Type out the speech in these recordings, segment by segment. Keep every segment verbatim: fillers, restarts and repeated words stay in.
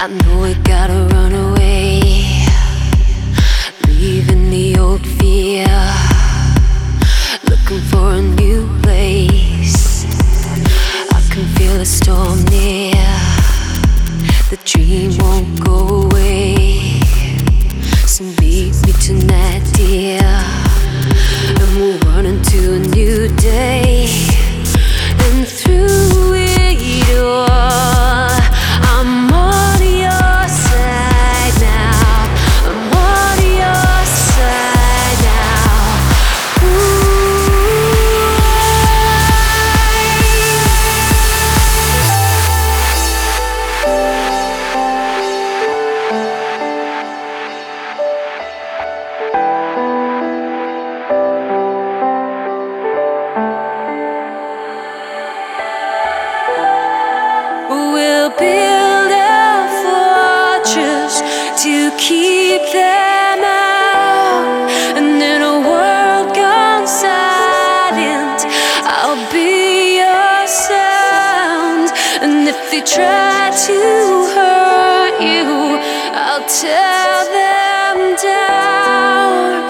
I know we gotta run away, leaving the old fear, looking for a new place. I can feel a storm near, the dream won't go away. So meet me tonight, dear, and we'll run into a new day. And through it all, I'm on your side now. I'm on your side now. Ooh. We'll build a fortress to keep them out, and in a world gone silent, I'll be your sound. And if they try to hurt you, I'll tear them down.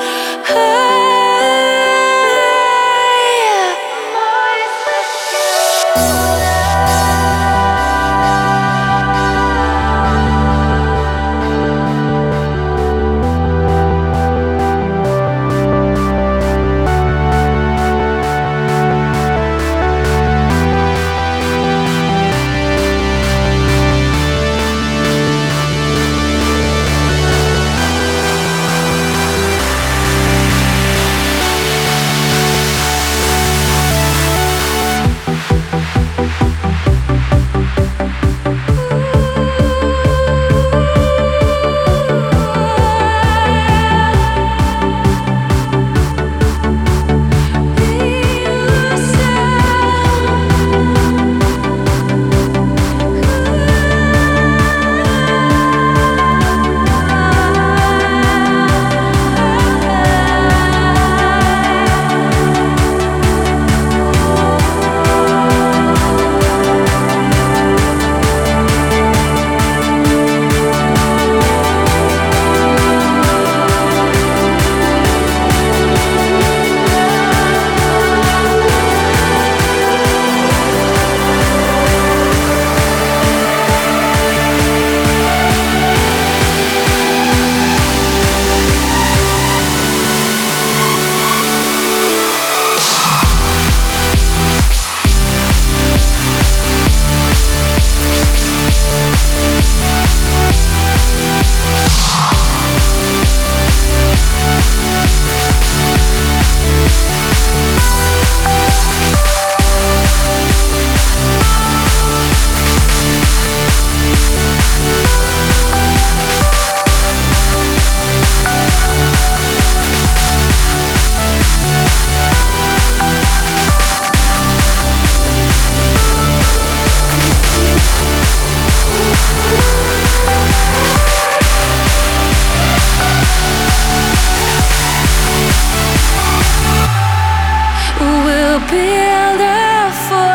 Build a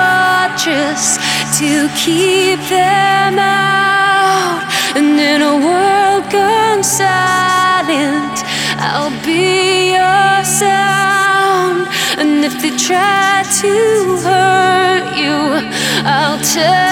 fortress to keep them out, and in a world gone silent, I'll be your sound. And if they try to hurt you, I'll tell